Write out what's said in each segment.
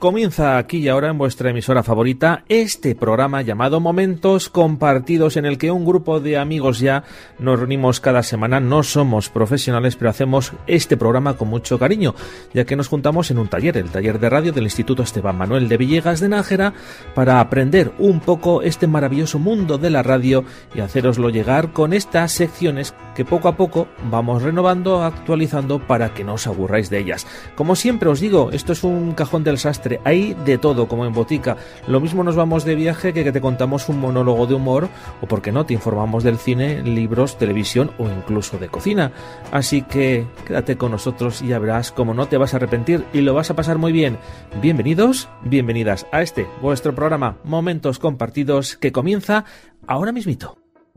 Comienza aquí y ahora en vuestra emisora favorita este programa llamado Momentos Compartidos, en el que un grupo de amigos ya nos reunimos cada semana. No somos profesionales, pero hacemos este programa con mucho cariño, ya que nos juntamos en un taller, el taller de radio del Instituto Esteban Manuel de Villegas de Nájera, para aprender un poco este maravilloso mundo de la radio y hacéroslo llegar con estas secciones que poco a poco vamos renovando, actualizando, para que no os aburráis de ellas. Como siempre os digo, esto es un cajón del sastre. Hay de todo, como en botica. Lo mismo nos vamos de viaje que te contamos un monólogo de humor, o por qué no, te informamos del cine, libros, televisión o incluso de cocina. Así que quédate con nosotros y ya verás cómo no te vas a arrepentir y lo vas a pasar muy bien. Bienvenidos, bienvenidas a este vuestro programa Momentos Compartidos, que comienza ahora mismito.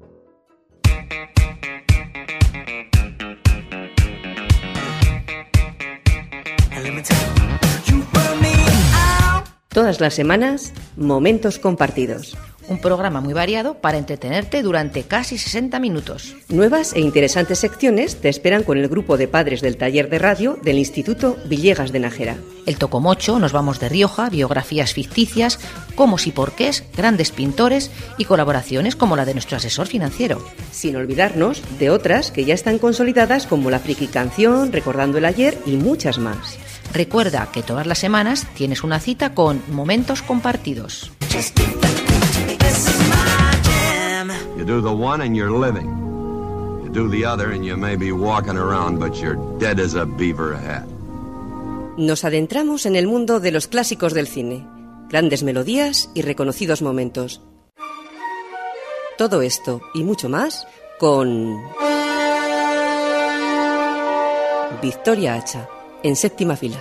Todas las semanas, Momentos Compartidos. Un programa muy variado para entretenerte durante casi 60 minutos. Nuevas e interesantes secciones te esperan con el grupo de padres del taller de radio del Instituto Villegas de Nájera. El Tocomocho, Nos vamos de Rioja, biografías ficticias, cómo y porqués, grandes pintores y colaboraciones como la de nuestro asesor financiero. Sin olvidarnos de otras que ya están consolidadas como la Friki Canción, Recordando el Ayer y muchas más. Recuerda que todas las semanas tienes una cita con Momentos Compartidos. You do the one and you're living. You do the other and you may be walking around, but you're dead as a beaver head. Nos adentramos en el mundo de los clásicos del cine. Grandes melodías y reconocidos momentos. Todo esto y mucho más con Victoria Hacha, en séptima fila.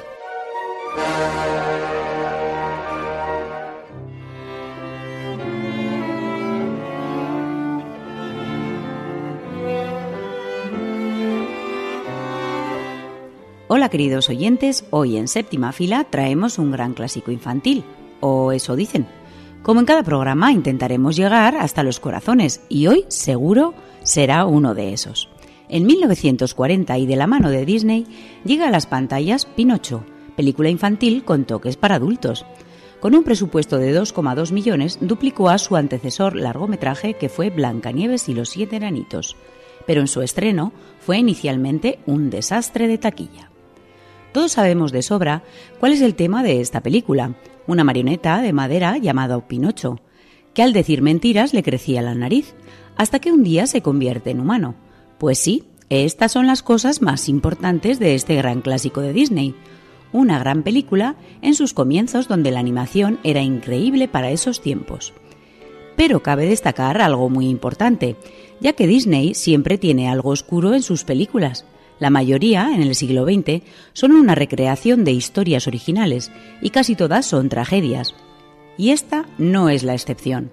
Hola queridos oyentes, hoy en séptima fila traemos un gran clásico infantil, o eso dicen. Como en cada programa intentaremos llegar hasta los corazones y hoy seguro será uno de esos. En 1940 y de la mano de Disney llega a las pantallas Pinocho, película infantil con toques para adultos. Con un presupuesto de 2,2 millones duplicó a su antecesor largometraje que fue Blancanieves y los 7 enanitos, pero en su estreno fue inicialmente un desastre de taquilla. Todos sabemos de sobra cuál es el tema de esta película, una marioneta de madera llamada Pinocho, que al decir mentiras le crecía la nariz, hasta que un día se convierte en humano. Pues sí, estas son las cosas más importantes de este gran clásico de Disney, una gran película en sus comienzos donde la animación era increíble para esos tiempos. Pero cabe destacar algo muy importante, ya que Disney siempre tiene algo oscuro en sus películas. La mayoría, en el siglo XX, son una recreación de historias originales y casi todas son tragedias. Y esta no es la excepción.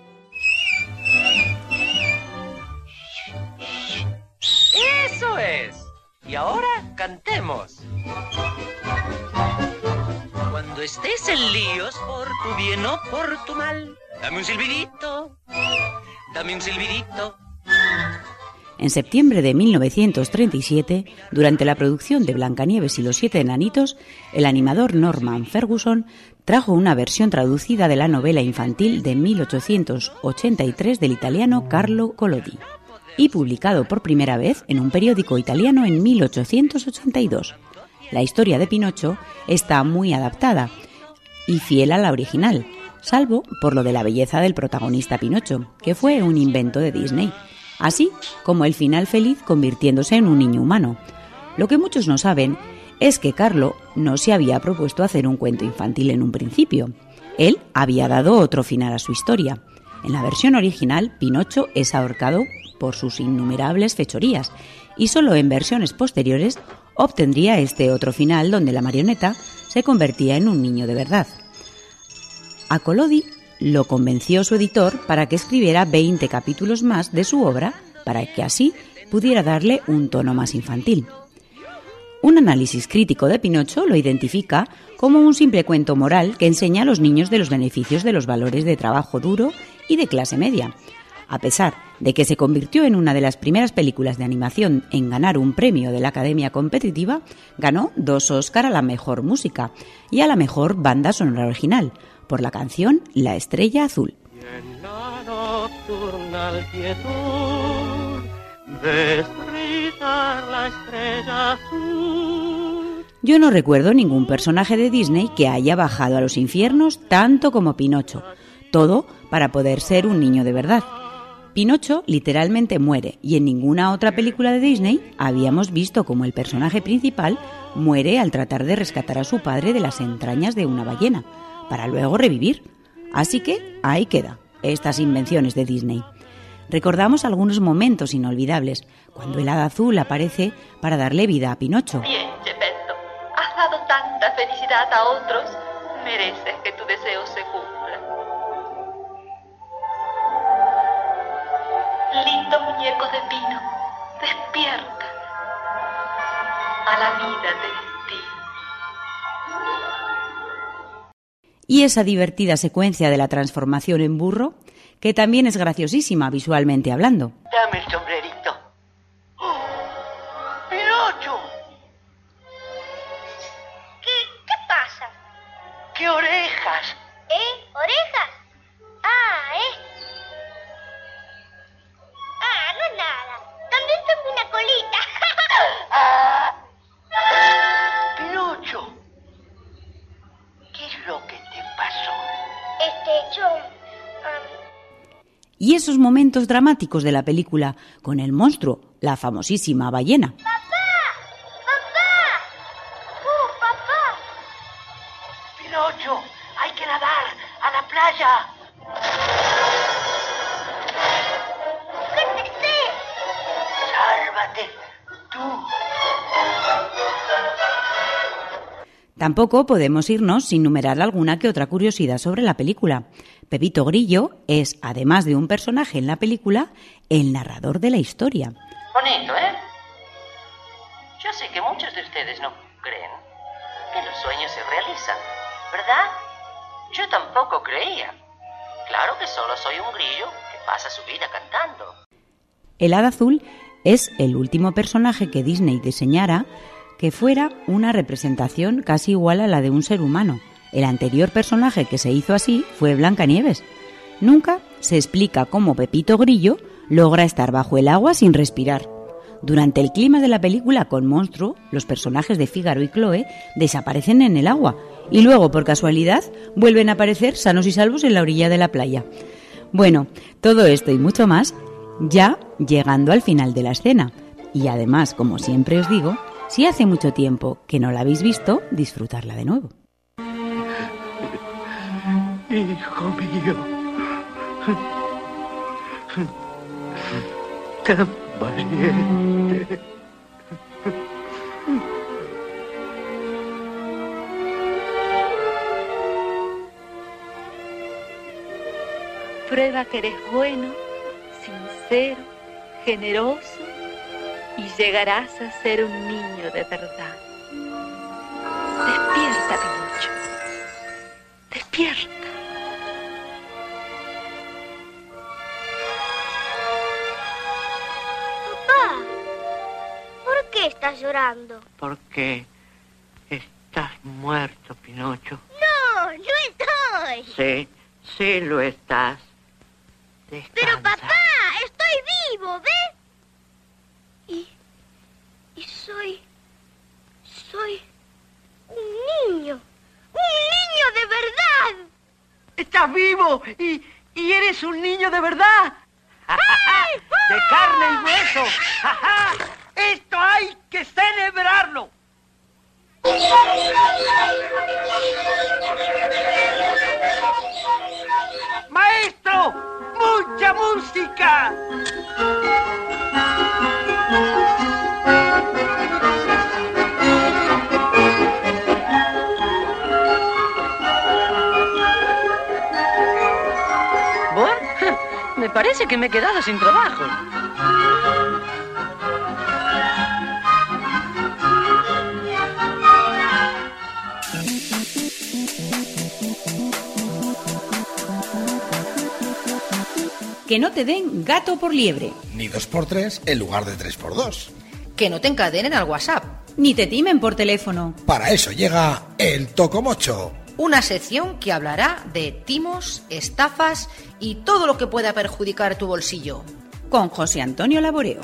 ¡Eso es! Y ahora cantemos. Cuando estés en líos por tu bien o por tu mal, dame un silbidito, dame un silbidito. En septiembre de 1937, durante la producción de Blancanieves y los 7 enanitos, el animador Norman Ferguson trajo una versión traducida de la novela infantil de 1883 del italiano Carlo Collodi y publicado por primera vez en un periódico italiano en 1882. La historia de Pinocho está muy adaptada y fiel a la original, salvo por lo de la belleza del protagonista Pinocho, que fue un invento de Disney, así como el final feliz convirtiéndose en un niño humano. Lo que muchos no saben es que Carlo no se había propuesto hacer un cuento infantil en un principio. Él había dado otro final a su historia. En la versión original, Pinocho es ahorcado por sus innumerables fechorías y solo en versiones posteriores obtendría este otro final donde la marioneta se convertía en un niño de verdad. A Collodi lo convenció su editor para que escribiera 20 capítulos más de su obra para que así pudiera darle un tono más infantil. Un análisis crítico de Pinocho lo identifica como un simple cuento moral que enseña a los niños de los beneficios de los valores de trabajo duro y de clase media, A pesar de que se convirtió en una de las primeras películas de animación en ganar un premio de la Academia Competitiva, ganó 2 Oscar a la mejor música y a la mejor banda sonora original, por la canción La Estrella Azul. Y en la nocturnal quietud ves brillar la estrella azul. Yo no recuerdo ningún personaje de Disney que haya bajado a los infiernos tanto como Pinocho, todo para poder ser un niño de verdad. Pinocho literalmente muere y en ninguna otra película de Disney habíamos visto cómo el personaje principal muere al tratar de rescatar a su padre de las entrañas de una ballena, para luego revivir. Así que ahí queda, estas invenciones de Disney. Recordamos algunos momentos inolvidables, cuando el hada azul aparece para darle vida a Pinocho. Bien, Geppetto, has dado tanta felicidad a otros, mereces que tu deseo se cumpla. Lindo muñeco de pino, despierta a la vida de ti. Y esa divertida secuencia de la transformación en burro, que también es graciosísima visualmente hablando. Dame el sombrerito. ¡Oh! ¡Pinocho! ¿Qué pasa? ¡Qué orejas! ¿Orejas? No es nada. También tengo una colita. Pinocho, ¿qué es lo que te pasó? Y esos momentos dramáticos de la película con el monstruo, la famosísima ballena. ¡Papá! Pinocho, hay que nadar a la playa. ¡Sálvate, tú! Tampoco podemos irnos sin numerar alguna que otra curiosidad sobre la película. Pepito Grillo es, además de un personaje en la película, el narrador de la historia. Bonito, ¿eh? Yo sé que muchos de ustedes no creen que los sueños se realizan, ¿verdad? Yo tampoco creía. Claro que solo soy un grillo que pasa su vida cantando. El hada azul es el último personaje que Disney diseñara que fuera una representación casi igual a la de un ser humano. El anterior personaje que se hizo así fue Blancanieves. Nunca se explica cómo Pepito Grillo logra estar bajo el agua sin respirar. Durante el clima de la película con Monstruo, los personajes de Fígaro y Chloe desaparecen en el agua y luego, por casualidad, vuelven a aparecer sanos y salvos en la orilla de la playa. Bueno, todo esto y mucho más ya llegando al final de la escena. Y además, como siempre os digo, si hace mucho tiempo que no la habéis visto, disfrutarla de nuevo. Hijo mío, tan valiente. Prueba que eres bueno, sincero, generoso y llegarás a ser un niño de verdad. Despierta, Pinocho. Despierta. Papá, ¿por qué estás llorando? Porque estás muerto, Pinocho. No estoy. Sí lo estás. Descansa. Pero papá, estoy vivo, ¿ves? Y soy un niño de verdad. ¡Estás vivo! ¡Y eres un niño de verdad! ¡De carne y hueso! ¡Esto hay que celebrarlo! ¡Maestro! ¡Mucha música! Me parece que me he quedado sin trabajo. que no te den gato por liebre. Ni 2x3 en lugar de 3x2. Que no te encadenen al WhatsApp. Ni te timen por teléfono. Para eso llega el Tocomocho. Una sección que hablará de timos, estafas y todo lo que pueda perjudicar tu bolsillo. Con José Antonio Laboreo.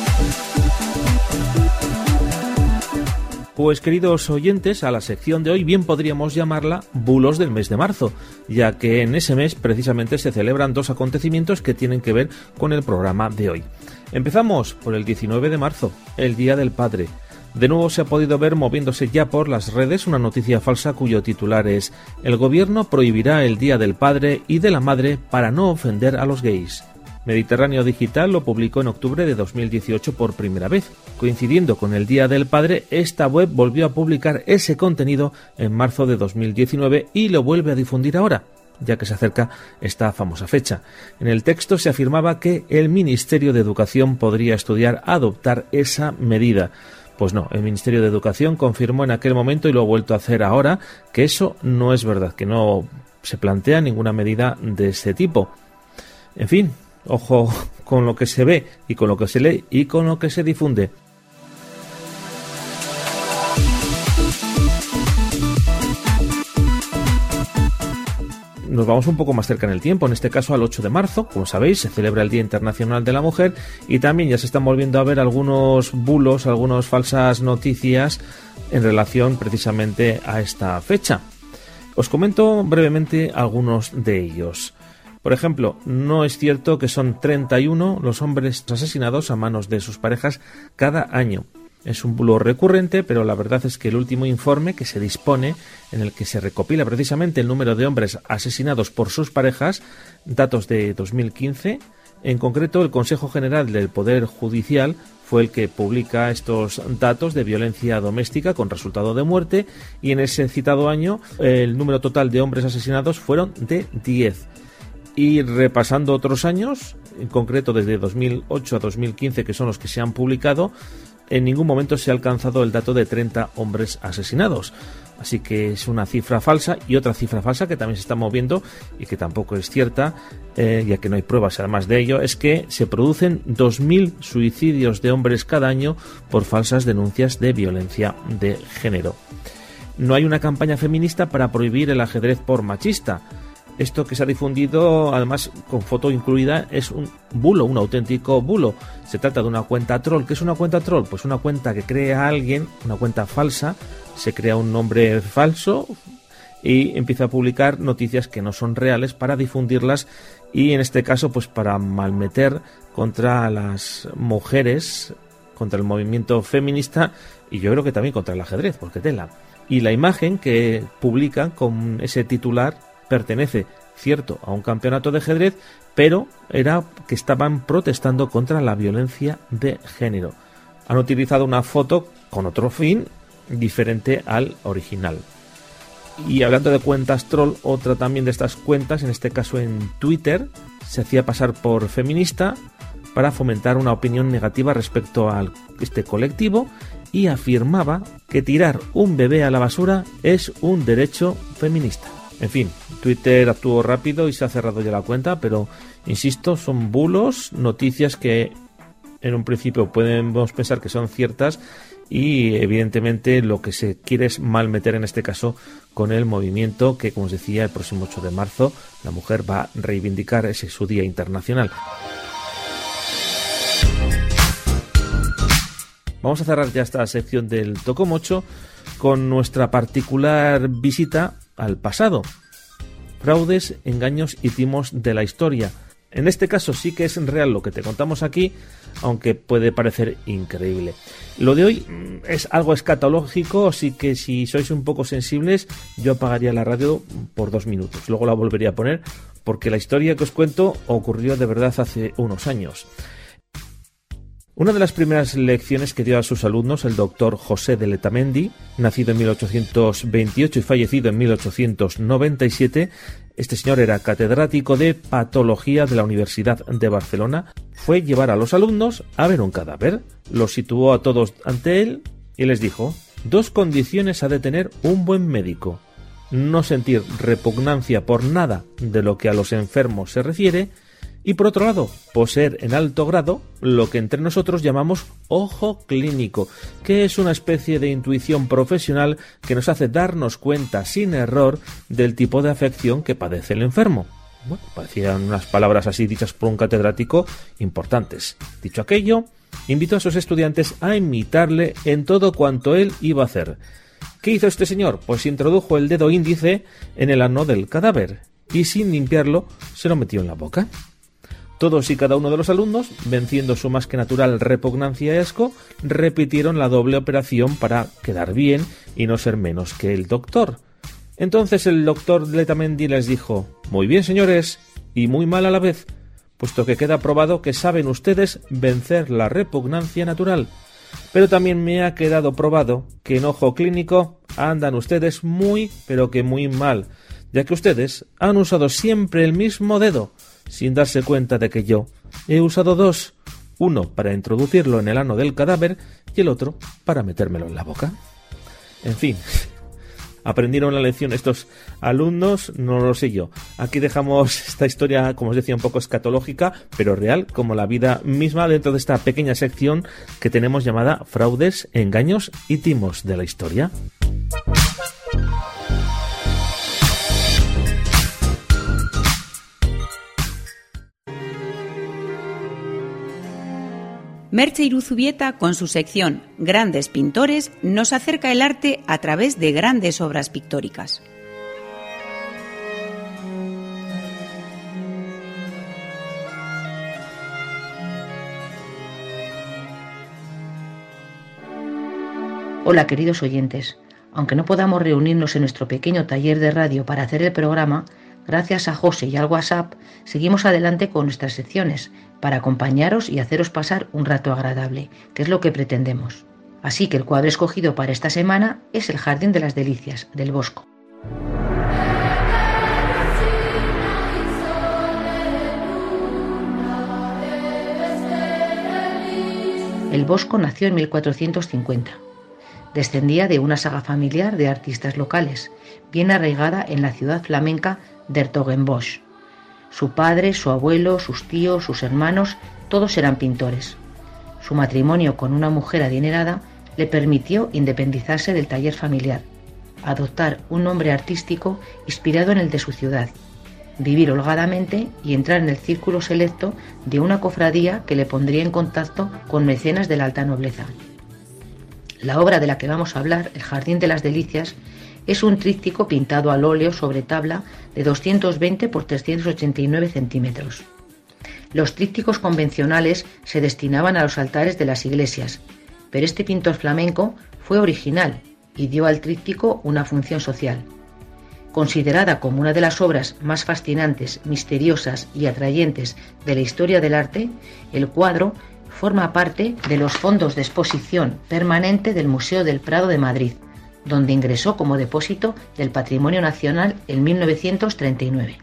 Pues queridos oyentes, a la sección de hoy bien podríamos llamarla Bulos del mes de marzo, ya que en ese mes precisamente se celebran dos acontecimientos que tienen que ver con el programa de hoy. Empezamos por el 19 de marzo, el Día del Padre. De nuevo se ha podido ver moviéndose ya por las redes una noticia falsa cuyo titular es: el gobierno prohibirá el Día del Padre y de la Madre para no ofender a los gays. Mediterráneo Digital lo publicó en octubre de 2018 por primera vez. Coincidiendo con el Día del Padre, esta web volvió a publicar ese contenido en marzo de 2019 y lo vuelve a difundir ahora, ya que se acerca esta famosa fecha. En el texto se afirmaba que el Ministerio de Educación podría estudiar adoptar esa medida. Pues no, el Ministerio de Educación confirmó en aquel momento, y lo ha vuelto a hacer ahora, que eso no es verdad, que no se plantea ninguna medida de ese tipo. En fin, ojo con lo que se ve y con lo que se lee y con lo que se difunde. Nos vamos un poco más cerca en el tiempo, en este caso al 8 de marzo, como sabéis, se celebra el Día Internacional de la Mujer y también ya se están volviendo a ver algunos bulos, algunas falsas noticias en relación precisamente a esta fecha. Os comento brevemente algunos de ellos. Por ejemplo, no es cierto que son 31 los hombres asesinados a manos de sus parejas cada año. Es un bulo recurrente, pero la verdad es que el último informe que se dispone, en el que se recopila precisamente el número de hombres asesinados por sus parejas, datos de 2015, en concreto el Consejo General del Poder Judicial fue el que publica estos datos de violencia doméstica con resultado de muerte, y en ese citado año el número total de hombres asesinados fueron de 10. Y repasando otros años, en concreto desde 2008 a 2015, que son los que se han publicado, en ningún momento se ha alcanzado el dato de 30 hombres asesinados. Así que es una cifra falsa, y otra cifra falsa que también se está moviendo y que tampoco es cierta, ya que no hay pruebas además de ello, es que se producen 2.000 suicidios de hombres cada año por falsas denuncias de violencia de género. No hay una campaña feminista para prohibir el ajedrez por machista. Esto que se ha difundido, además con foto incluida, es un bulo, un auténtico bulo. Se trata de una cuenta troll. ¿Qué es una cuenta troll? Pues una cuenta que crea alguien, una cuenta falsa, se crea un nombre falso y empieza a publicar noticias que no son reales para difundirlas, y en este caso pues para malmeter contra las mujeres, contra el movimiento feminista, y yo creo que también contra el ajedrez, porque tela. Y la imagen que publican con ese titular pertenece, cierto, a un campeonato de ajedrez, pero era que estaban protestando contra la violencia de género. Han utilizado una foto con otro fin diferente al original. Y hablando de cuentas troll, otra también de estas cuentas, en este caso en Twitter, se hacía pasar por feminista para fomentar una opinión negativa respecto a este colectivo, y afirmaba que tirar un bebé a la basura es un derecho feminista. En fin, Twitter actuó rápido y se ha cerrado ya la cuenta, pero insisto, son bulos, noticias que en un principio podemos pensar que son ciertas, y evidentemente lo que se quiere es malmeter en este caso con el movimiento que, como os decía, el próximo 8 de marzo la mujer va a reivindicar ese su Día Internacional. Vamos a cerrar ya esta sección del Tocomocho con nuestra particular visita al pasado. Fraudes, engaños y timos de la historia. En este caso sí que es real lo que te contamos aquí, aunque puede parecer increíble. Lo de hoy es algo escatológico, así que si sois un poco sensibles, yo apagaría la radio por 2 minutos. Luego la volvería a poner, porque la historia que os cuento ocurrió de verdad hace unos años. Una de las primeras lecciones que dio a sus alumnos el doctor José de Letamendi, nacido en 1828 y fallecido en 1897, este señor era catedrático de patología de la Universidad de Barcelona, fue llevar a los alumnos a ver un cadáver. Los situó a todos ante él y les dijo: 2 condiciones ha de tener un buen médico: no sentir repugnancia por nada de lo que a los enfermos se refiere, Y por otro lado, poseer en alto grado lo que entre nosotros llamamos ojo clínico, que es una especie de intuición profesional que nos hace darnos cuenta sin error del tipo de afección que padece el enfermo. Bueno, parecían unas palabras así dichas por un catedrático importantes. Dicho aquello, invitó a sus estudiantes a imitarle en todo cuanto él iba a hacer. ¿Qué hizo este señor? Pues introdujo el dedo índice en el ano del cadáver y sin limpiarlo se lo metió en la boca. Todos y cada uno de los alumnos, venciendo su más que natural repugnancia y asco, repitieron la doble operación para quedar bien y no ser menos que el doctor. Entonces el doctor Letamendi les dijo: «Muy bien, señores, y muy mal a la vez, puesto que queda probado que saben ustedes vencer la repugnancia natural. Pero también me ha quedado probado que en ojo clínico andan ustedes muy, pero que muy mal, ya que ustedes han usado siempre el mismo dedo, sin darse cuenta de que yo he usado dos, uno para introducirlo en el ano del cadáver y el otro para metérmelo en la boca». En fin, ¿aprendieron la lección estos alumnos? No lo sé yo. Aquí dejamos esta historia, como os decía, un poco escatológica, pero real, como la vida misma, dentro de esta pequeña sección que tenemos llamada Fraudes, Engaños y Timos de la Historia. Merche Iruzubieta, con su sección Grandes Pintores, nos acerca el arte a través de grandes obras pictóricas. Hola, queridos oyentes. Aunque no podamos reunirnos en nuestro pequeño taller de radio para hacer el programa, gracias a José y al WhatsApp, seguimos adelante con nuestras secciones para acompañaros y haceros pasar un rato agradable, que es lo que pretendemos. Así que el cuadro escogido para esta semana es El Jardín de las Delicias, del Bosco. El Bosco nació en 1450. Descendía de una saga familiar de artistas locales, bien arraigada en la ciudad flamenca de 's-Hertogenbosch. Su padre, su abuelo, sus tíos, sus hermanos, todos eran pintores. Su matrimonio con una mujer adinerada le permitió independizarse del taller familiar, adoptar un nombre artístico inspirado en el de su ciudad, vivir holgadamente y entrar en el círculo selecto de una cofradía que le pondría en contacto con mecenas de la alta nobleza. La obra de la que vamos a hablar, El Jardín de las Delicias, es un tríptico pintado al óleo sobre tabla de 220 por 389 centímetros. Los trípticos convencionales se destinaban a los altares de las iglesias, pero este pintor flamenco fue original y dio al tríptico una función social. Considerada como una de las obras más fascinantes, misteriosas y atrayentes de la historia del arte, el cuadro forma parte de los fondos de exposición permanente del Museo del Prado de Madrid, donde ingresó como depósito del Patrimonio Nacional en 1939.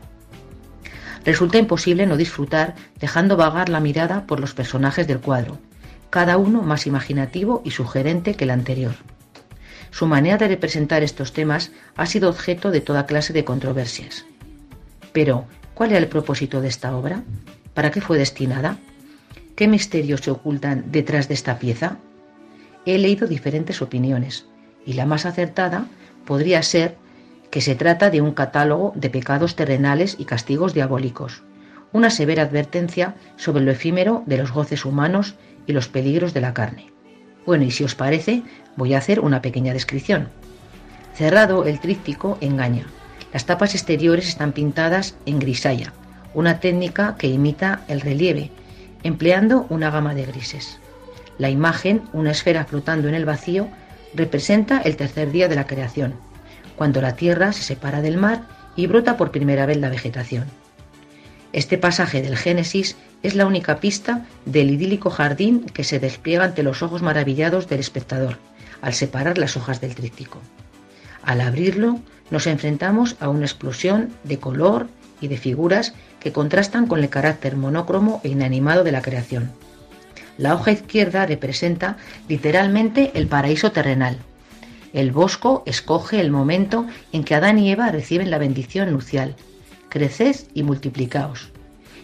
Resulta imposible no disfrutar dejando vagar la mirada por los personajes del cuadro, cada uno más imaginativo y sugerente que el anterior. Su manera de representar estos temas ha sido objeto de toda clase de controversias. Pero, ¿cuál era el propósito de esta obra? ¿Para qué fue destinada? ¿Qué misterios se ocultan detrás de esta pieza? He leído diferentes opiniones, y la más acertada podría ser que se trata de un catálogo de pecados terrenales y castigos diabólicos, una severa advertencia sobre lo efímero de los goces humanos y los peligros de la carne. Bueno, y si os parece, voy a hacer una pequeña descripción. Cerrado, el tríptico engaña. Las tapas exteriores están pintadas en grisalla, una técnica que imita el relieve, empleando una gama de grises. La imagen, una esfera flotando en el vacío, representa el tercer día de la creación, cuando la tierra se separa del mar y brota por primera vez la vegetación. Este pasaje del Génesis es la única pista del idílico jardín que se despliega ante los ojos maravillados del espectador, al separar las hojas del tríptico. Al abrirlo, nos enfrentamos a una explosión de color y de figuras que contrastan con el carácter monócromo e inanimado de la creación. La hoja izquierda representa literalmente el paraíso terrenal. El Bosco escoge el momento en que Adán y Eva reciben la bendición nupcial: creced y multiplicaos.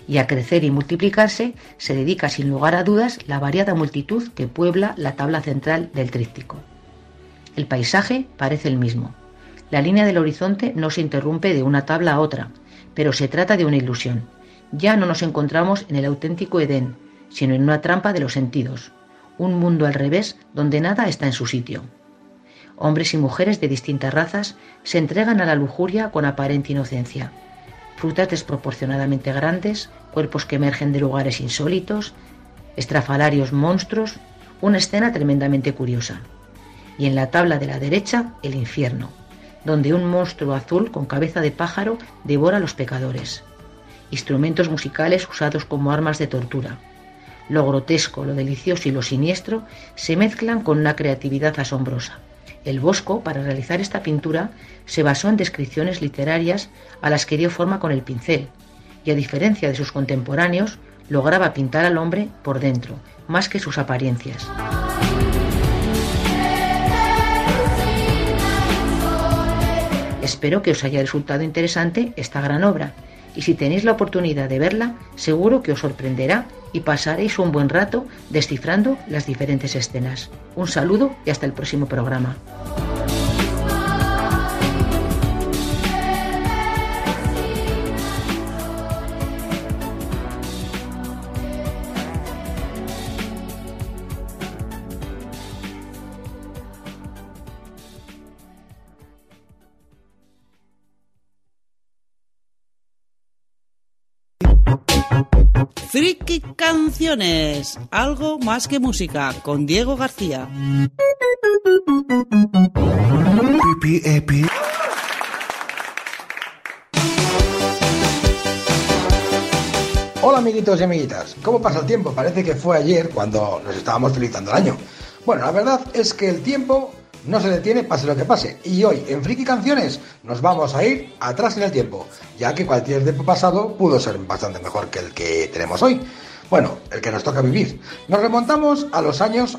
y a crecer y multiplicarse se dedica sin lugar a dudas la variada multitud que puebla la tabla central del tríptico. El paisaje parece el mismo. La línea del horizonte no se interrumpe de una tabla a otra, pero se trata de una ilusión. Ya no nos encontramos en el auténtico Edén, sino en una trampa de los sentidos, un mundo al revés donde nada está en su sitio. Hombres y mujeres de distintas razas se entregan a la lujuria con aparente inocencia. Frutas desproporcionadamente grandes, cuerpos que emergen de lugares insólitos, estrafalarios monstruos, una escena tremendamente curiosa. Y en la tabla de la derecha, el infierno, donde un monstruo azul con cabeza de pájaro devora a los pecadores. Instrumentos musicales usados como armas de tortura. Lo grotesco, lo delicioso y lo siniestro se mezclan con una creatividad asombrosa. El Bosco, para realizar esta pintura, se basó en descripciones literarias a las que dio forma con el pincel, y a diferencia de sus contemporáneos, lograba pintar al hombre por dentro, más que sus apariencias. Espero que os haya resultado interesante esta gran obra, y si tenéis la oportunidad de verla, seguro que os sorprenderá y pasaréis un buen rato descifrando las diferentes escenas. Un saludo y hasta el próximo programa. Friki Canciones, algo más que música, con Diego García. Hola amiguitos y amiguitas, ¿cómo pasa el tiempo? Parece que fue ayer cuando nos estábamos felicitando el año. Bueno, la verdad es que el tiempo no se detiene pase lo que pase, y hoy en Friki Canciones nos vamos a ir atrás en el tiempo, ya que cualquier tiempo pasado pudo ser bastante mejor que el que tenemos hoy. Bueno, el que nos toca vivir. Nos remontamos a los años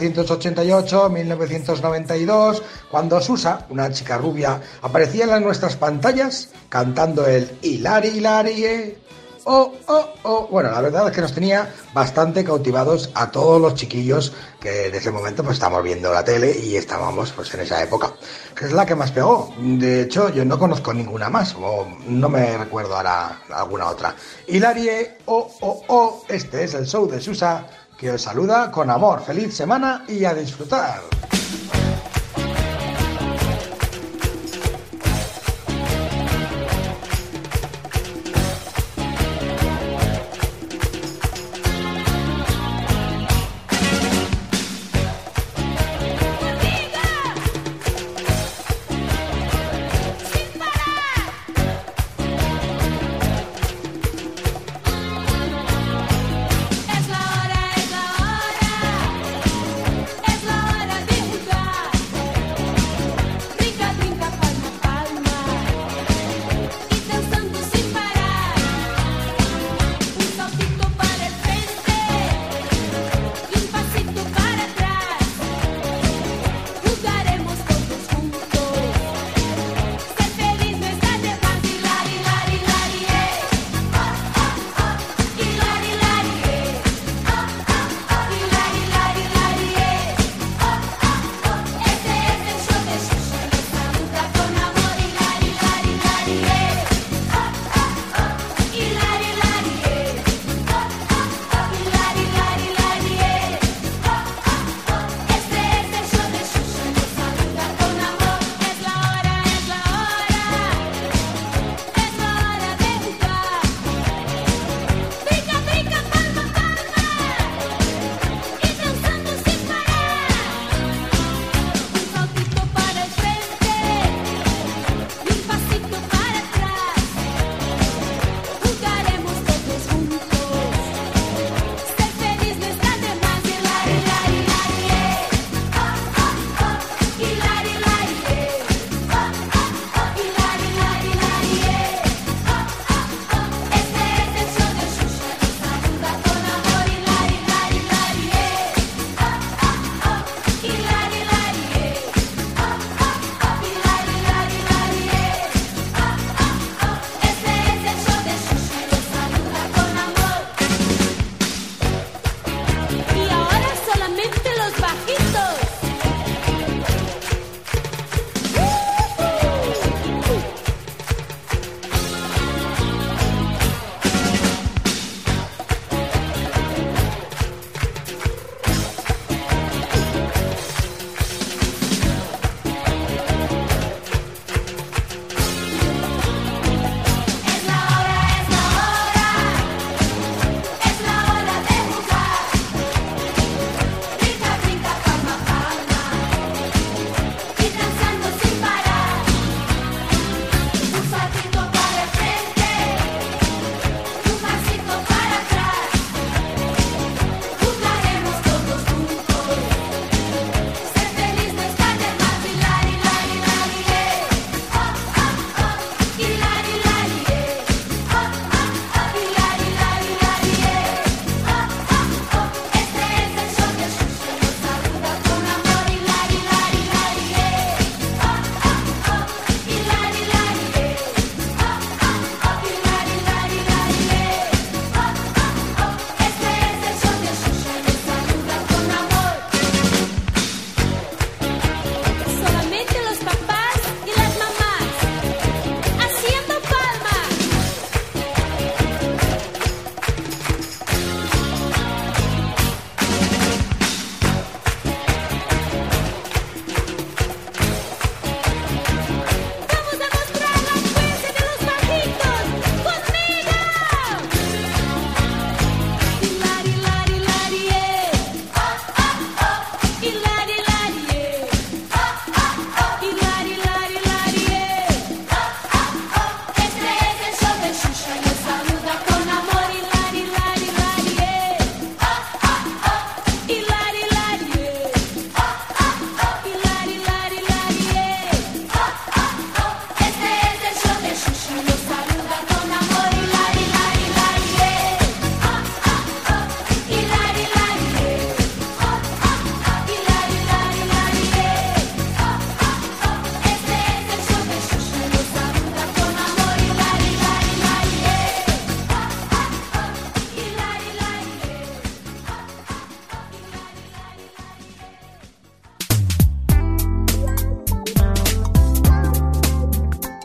1988-1992, cuando Susa, una chica rubia, aparecía en nuestras pantallas cantando el Hilari Hilari. Oh, oh, oh. Bueno, la verdad es que nos tenía bastante cautivados a todos los chiquillos que en ese momento pues estábamos viendo la tele y estábamos pues en esa época, que es la que más pegó. De hecho, yo no conozco ninguna más, o no me recuerdo ahora alguna otra. Hilarie, oh, oh, oh. Este es el show de Susa, que os saluda con amor. Feliz semana y a disfrutar. Es la hora de jugar.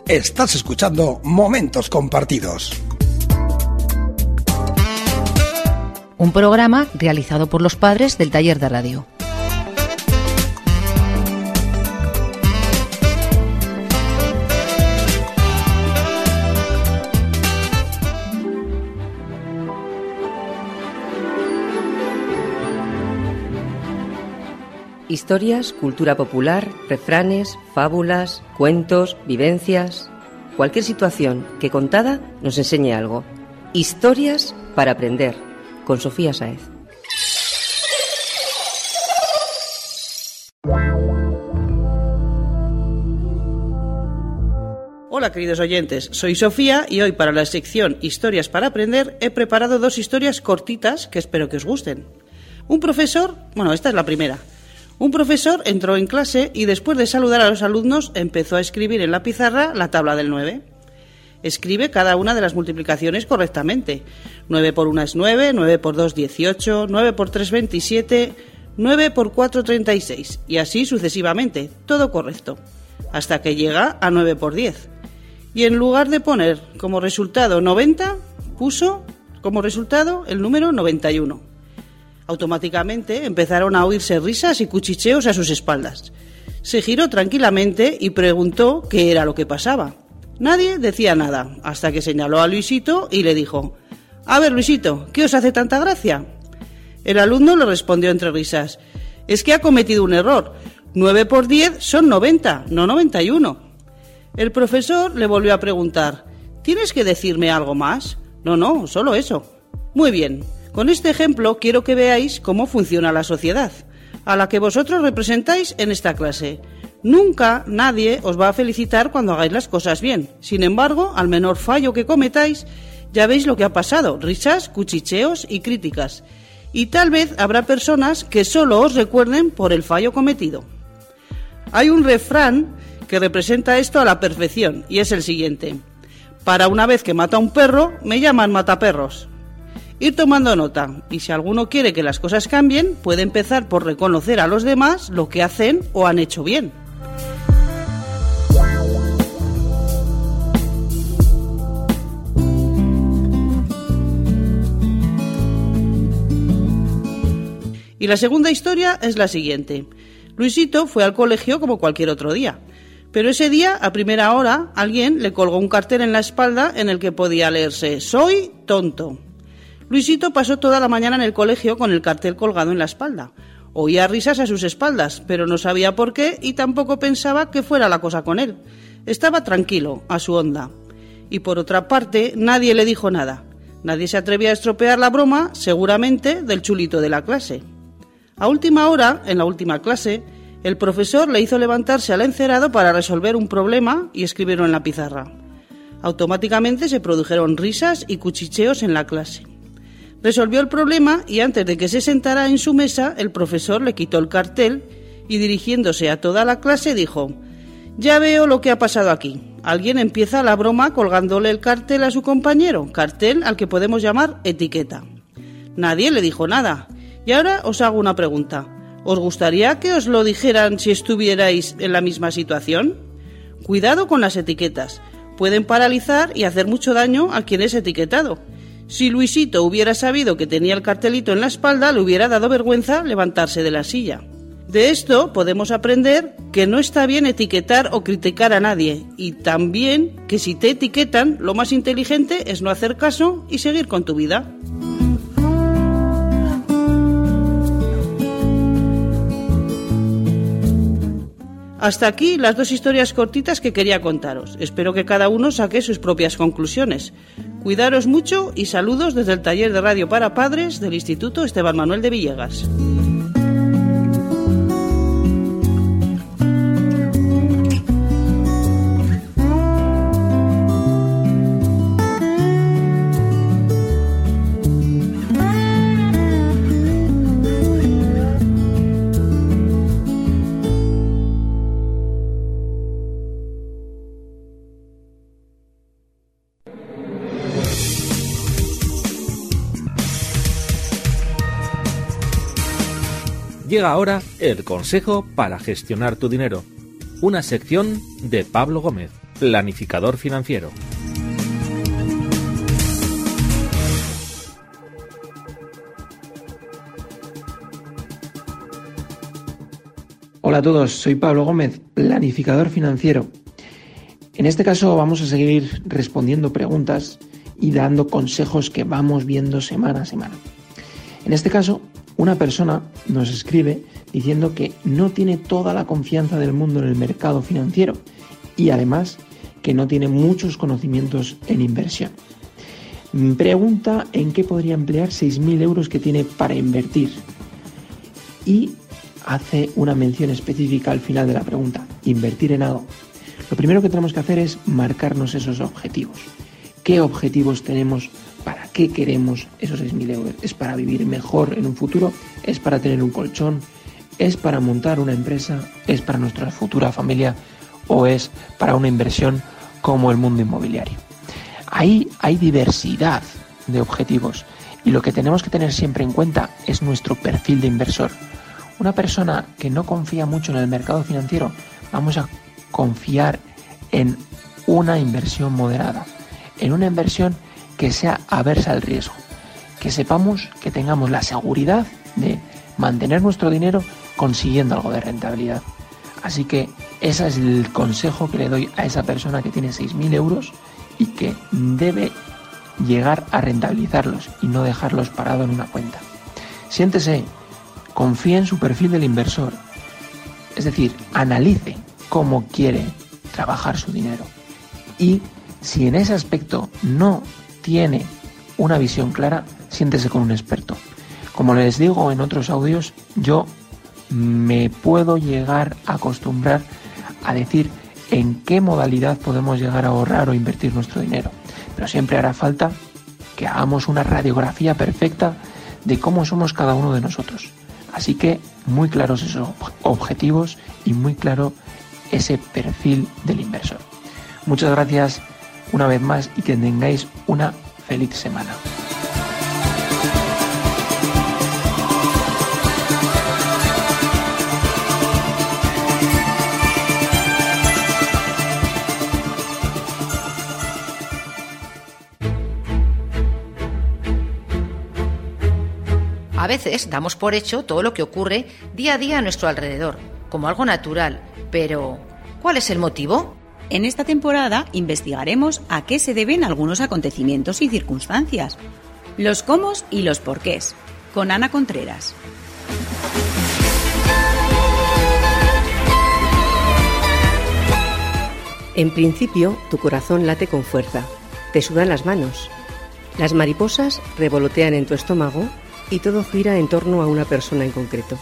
Estás escuchando Momentos Compartidos. Un programa realizado por los padres del Taller de Radio. Historias, cultura popular, refranes, fábulas, cuentos, vivencias... Cualquier situación que contada nos enseñe algo. Historias para aprender, con Sofía Sáez. Hola queridos oyentes, soy Sofía y hoy para la sección Historias para aprender he preparado 2 historias cortitas que espero que os gusten. Un profesor, esta es la primera. Un profesor entró en clase y después de saludar a los alumnos empezó a escribir en la pizarra la tabla del 9. Escribe cada una de las multiplicaciones correctamente. 9 por 1 es 9, 9 por 2 18, 9 por 3 27, 9 por 4 36 y así sucesivamente, todo correcto, hasta que llega a 9 por 10. Y en lugar de poner como resultado 90, puso como resultado el número 91. Automáticamente empezaron a oírse risas y cuchicheos a sus espaldas. Se giró tranquilamente y preguntó qué era lo que pasaba. Nadie decía nada, hasta que señaló a Luisito y le dijo: «A ver, Luisito, ¿qué os hace tanta gracia?». El alumno le respondió entre risas: «Es que ha cometido un error. 9 por 10 son 90, no 91». El profesor le volvió a preguntar: «¿Tienes que decirme algo más?». No, solo eso». «Muy bien. Con este ejemplo quiero que veáis cómo funciona la sociedad, a la que vosotros representáis en esta clase. Nunca nadie os va a felicitar cuando hagáis las cosas bien. Sin embargo, al menor fallo que cometáis, ya veis lo que ha pasado, risas, cuchicheos y críticas. Y tal vez habrá personas que solo os recuerden por el fallo cometido». Hay un refrán que representa esto a la perfección y es el siguiente: «Para una vez que mato a un perro, me llaman mataperros». Ir tomando nota, y si alguno quiere que las cosas cambien, puede empezar por reconocer a los demás lo que hacen o han hecho bien. Y la segunda historia es la siguiente. Luisito fue al colegio como cualquier otro día, pero ese día, a primera hora, alguien le colgó un cartel en la espalda en el que podía leerse: «Soy tonto». Luisito pasó toda la mañana en el colegio con el cartel colgado en la espalda. Oía risas a sus espaldas, pero no sabía por qué y tampoco pensaba que fuera la cosa con él. Estaba tranquilo, a su onda. Y por otra parte, nadie le dijo nada. Nadie se atrevía a estropear la broma, seguramente, del chulito de la clase. A última hora, en la última clase, el profesor le hizo levantarse al encerado para resolver un problema y escribirlo en la pizarra. Automáticamente se produjeron risas y cuchicheos en la clase. Resolvió el problema y antes de que se sentara en su mesa, el profesor le quitó el cartel y dirigiéndose a toda la clase dijo: «Ya veo lo que ha pasado aquí. Alguien empieza la broma colgándole el cartel a su compañero, cartel al que podemos llamar etiqueta». Nadie le dijo nada. Y ahora os hago una pregunta. ¿Os gustaría que os lo dijeran si estuvierais en la misma situación? Cuidado con las etiquetas. Pueden paralizar y hacer mucho daño a quien es etiquetado. Si Luisito hubiera sabido que tenía el cartelito en la espalda, le hubiera dado vergüenza levantarse de la silla. De esto podemos aprender que no está bien etiquetar o criticar a nadie, y también que si te etiquetan, lo más inteligente es no hacer caso y seguir con tu vida. Hasta aquí las 2 historias cortitas que quería contaros. Espero que cada uno saque sus propias conclusiones. Cuidaros mucho y saludos desde el Taller de Radio para Padres del Instituto Esteban Manuel de Villegas. Llega ahora el consejo para gestionar tu dinero, una sección de Pablo Gómez. planificador financiero. Hola a todos, soy Pablo Gómez, planificador financiero. En este caso vamos a seguir respondiendo preguntas y dando consejos que vamos viendo semana a semana. En este caso, una persona nos escribe diciendo que no tiene toda la confianza del mundo en el mercado financiero y además que no tiene muchos conocimientos en inversión. Pregunta en qué podría emplear 6.000 euros que tiene para invertir y hace una mención específica al final de la pregunta: invertir en algo. Lo primero que tenemos que hacer es marcarnos esos objetivos. ¿Qué objetivos tenemos? ¿Para qué queremos esos 6.000 euros? ¿Es para vivir mejor en un futuro? ¿Es para tener un colchón? ¿Es para montar una empresa? ¿Es para nuestra futura familia? ¿O es para una inversión como el mundo inmobiliario? Ahí hay diversidad de objetivos y lo que tenemos que tener siempre en cuenta es nuestro perfil de inversor. Una persona que no confía mucho en el mercado financiero, vamos a confiar en una inversión moderada, en una inversión que sea aversa al riesgo, que sepamos que tengamos la seguridad de mantener nuestro dinero consiguiendo algo de rentabilidad. Así que ese es el consejo que le doy a esa persona que tiene 6.000 euros y que debe llegar a rentabilizarlos y no dejarlos parados en una cuenta. Siéntese, confíe en su perfil del inversor, es decir, analice cómo quiere trabajar su dinero y si en ese aspecto no tiene una visión clara, siéntese con un experto. Como les digo en otros audios, yo me puedo llegar a acostumbrar a decir en qué modalidad podemos llegar a ahorrar o invertir nuestro dinero, pero siempre hará falta que hagamos una radiografía perfecta de cómo somos cada uno de nosotros. Así que muy claros esos objetivos y muy claro ese perfil del inversor. Muchas gracias una vez más y que tengáis una feliz semana. A veces damos por hecho todo lo que ocurre día a día a nuestro alrededor, como algo natural, pero ¿cuál es el motivo? En esta temporada investigaremos a qué se deben algunos acontecimientos y circunstancias, los cómo y los porqués, con Ana Contreras. En principio, tu corazón late con fuerza, te sudan las manos, las mariposas revolotean en tu estómago y todo gira en torno a una persona en concreto.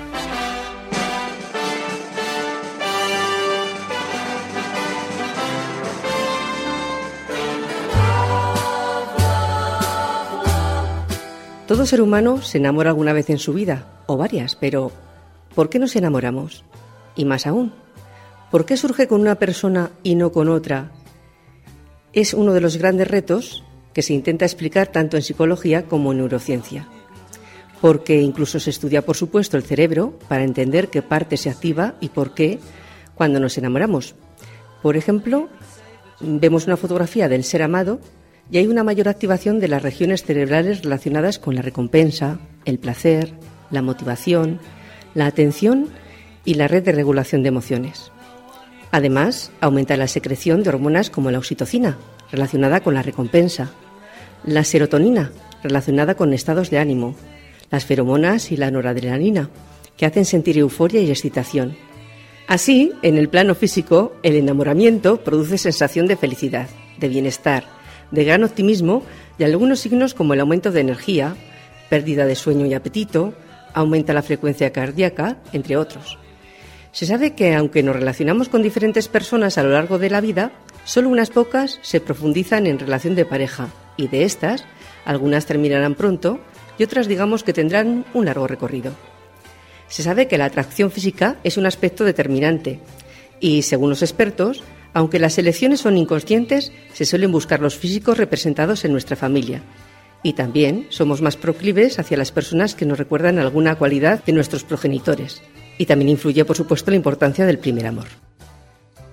Todo ser humano se enamora alguna vez en su vida, o varias, pero ¿por qué nos enamoramos? Y más aún, ¿por qué surge con una persona y no con otra? Es uno de los grandes retos que se intenta explicar tanto en psicología como en neurociencia. Porque incluso se estudia, por supuesto, el cerebro para entender qué parte se activa y por qué cuando nos enamoramos. Por ejemplo, vemos una fotografía del ser amado y hay una mayor activación de las regiones cerebrales relacionadas con la recompensa, el placer, la motivación, la atención y la red de regulación de emociones. Además, aumenta la secreción de hormonas como la oxitocina, relacionada con la recompensa, la serotonina, relacionada con estados de ánimo, las feromonas y la noradrenalina, que hacen sentir euforia y excitación. Así, en el plano físico, el enamoramiento produce sensación de felicidad, de bienestar, de gran optimismo y algunos signos como el aumento de energía, pérdida de sueño y apetito, aumenta la frecuencia cardíaca, entre otros. Se sabe que, aunque nos relacionamos con diferentes personas a lo largo de la vida, solo unas pocas se profundizan en relación de pareja, y de estas, algunas terminarán pronto y otras digamos que tendrán un largo recorrido. Se sabe que la atracción física es un aspecto determinante y, según los expertos, aunque las elecciones son inconscientes, se suelen buscar los físicos representados en nuestra familia. Y también somos más proclives hacia las personas que nos recuerdan alguna cualidad de nuestros progenitores. Y también influye, por supuesto, la importancia del primer amor.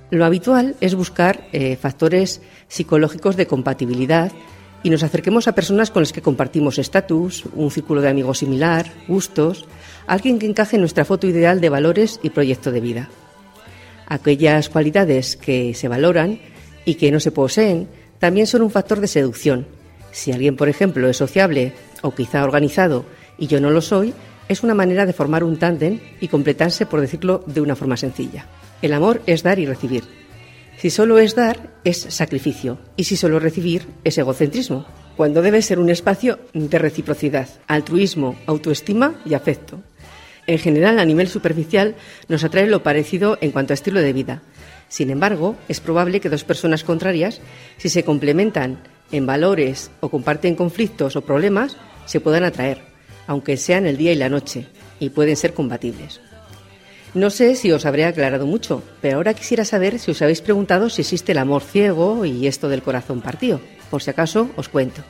Lo habitual es buscar factores psicológicos de compatibilidad y nos acerquemos a personas con las que compartimos estatus, un círculo de amigos similar, gustos, alguien que encaje en nuestra foto ideal de valores y proyecto de vida. Aquellas cualidades que se valoran y que no se poseen también son un factor de seducción. Si alguien, por ejemplo, es sociable o quizá organizado y yo no lo soy, es una manera de formar un tándem y completarse, por decirlo de una forma sencilla. El amor es dar y recibir. Si solo es dar, es sacrificio, y si solo recibir, es egocentrismo, cuando debe ser un espacio de reciprocidad, altruismo, autoestima y afecto. En general, a nivel superficial, nos atrae lo parecido en cuanto a estilo de vida. Sin embargo, es probable que dos personas contrarias, si se complementan en valores o comparten conflictos o problemas, se puedan atraer, aunque sean el día y la noche, y pueden ser compatibles. No sé si os habré aclarado mucho, pero ahora quisiera saber si os habéis preguntado si existe el amor ciego y esto del corazón partido. Por si acaso, os cuento.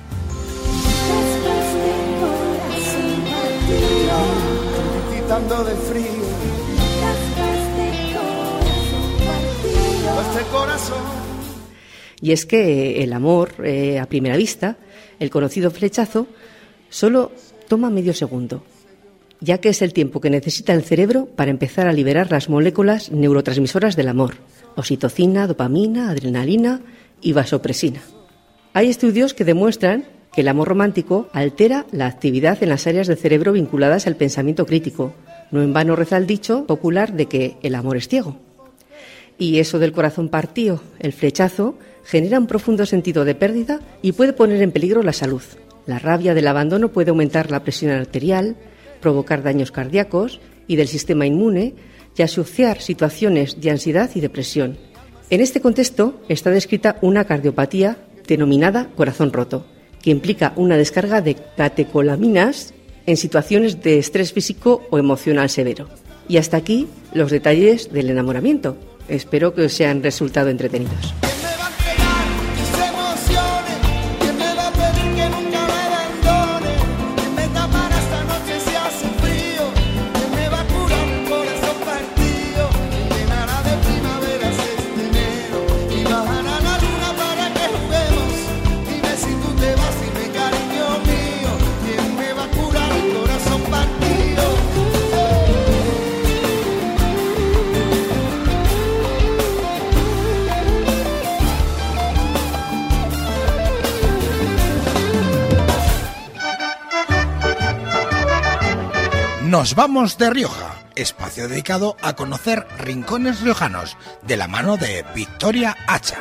Del frío, este corazón. Y es que el amor, a primera vista, el conocido flechazo, solo toma medio segundo, ya que es el tiempo que necesita el cerebro para empezar a liberar las moléculas neurotransmisoras del amor: oxitocina, dopamina, adrenalina y vasopresina. Hay estudios que demuestran que el amor romántico altera la actividad en las áreas del cerebro vinculadas al pensamiento crítico. No en vano reza el dicho popular de que el amor es ciego. Y eso del corazón partido, el flechazo, genera un profundo sentido de pérdida y puede poner en peligro la salud. La rabia del abandono puede aumentar la presión arterial, provocar daños cardíacos y del sistema inmune y asociar situaciones de ansiedad y depresión. En este contexto está descrita una cardiopatía denominada corazón roto, que implica una descarga de catecolaminas en situaciones de estrés físico o emocional severo. Y hasta aquí los detalles del enamoramiento. Espero que os hayan resultado entretenidos. Nos vamos de Rioja, espacio dedicado a conocer rincones riojanos, de la mano de Victoria Hacha.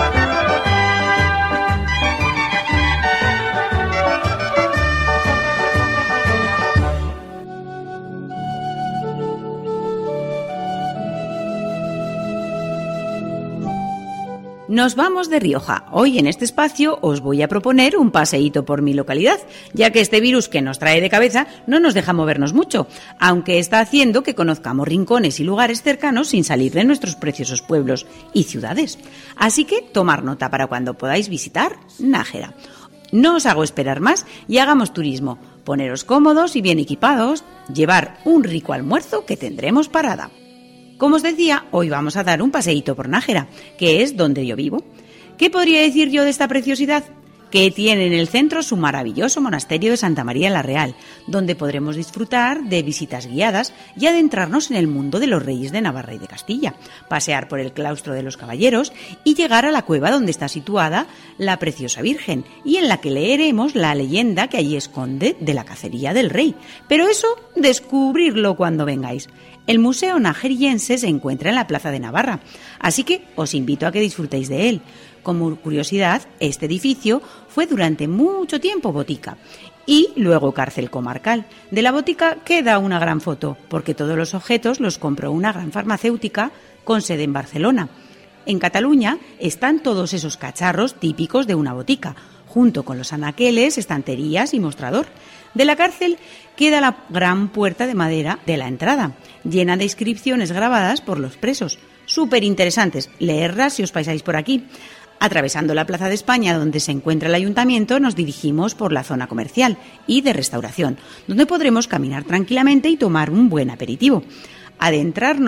Nos vamos de Rioja. Hoy en este espacio os voy a proponer un paseíto por mi localidad, ya que este virus que nos trae de cabeza no nos deja movernos mucho, aunque está haciendo que conozcamos rincones y lugares cercanos sin salir de nuestros preciosos pueblos y ciudades. Así que tomar nota para cuando podáis visitar Nájera. No os hago esperar más y hagamos turismo. Poneros cómodos y bien equipados, llevar un rico almuerzo que tendremos parada. Como os decía, hoy vamos a dar un paseíto por Nájera, que es donde yo vivo. ¿Qué podría decir yo de esta preciosidad? Que tiene en el centro su maravilloso monasterio de Santa María la Real, donde podremos disfrutar de visitas guiadas y adentrarnos en el mundo de los reyes de Navarra y de Castilla, pasear por el claustro de los caballeros y llegar a la cueva donde está situada la preciosa Virgen y en la que leeremos la leyenda que allí esconde de la cacería del rey. Pero eso, descubrirlo cuando vengáis. El Museo Najeriense se encuentra en la Plaza de Navarra, así que os invito a que disfrutéis de él. Como curiosidad, este edificio fue durante mucho tiempo botica y luego cárcel comarcal. De la botica queda una gran foto, porque todos los objetos los compró una gran farmacéutica con sede en Barcelona. En Cataluña están todos esos cacharros típicos de una botica, junto con los anaqueles, estanterías y mostrador. De la cárcel queda la gran puerta de madera de la entrada, llena de inscripciones grabadas por los presos. Súper interesantes, leerlas si os pasáis por aquí. Atravesando la Plaza de España, donde se encuentra el ayuntamiento, nos dirigimos por la zona comercial y de restauración, donde podremos caminar tranquilamente y tomar un buen aperitivo. Adentrarnos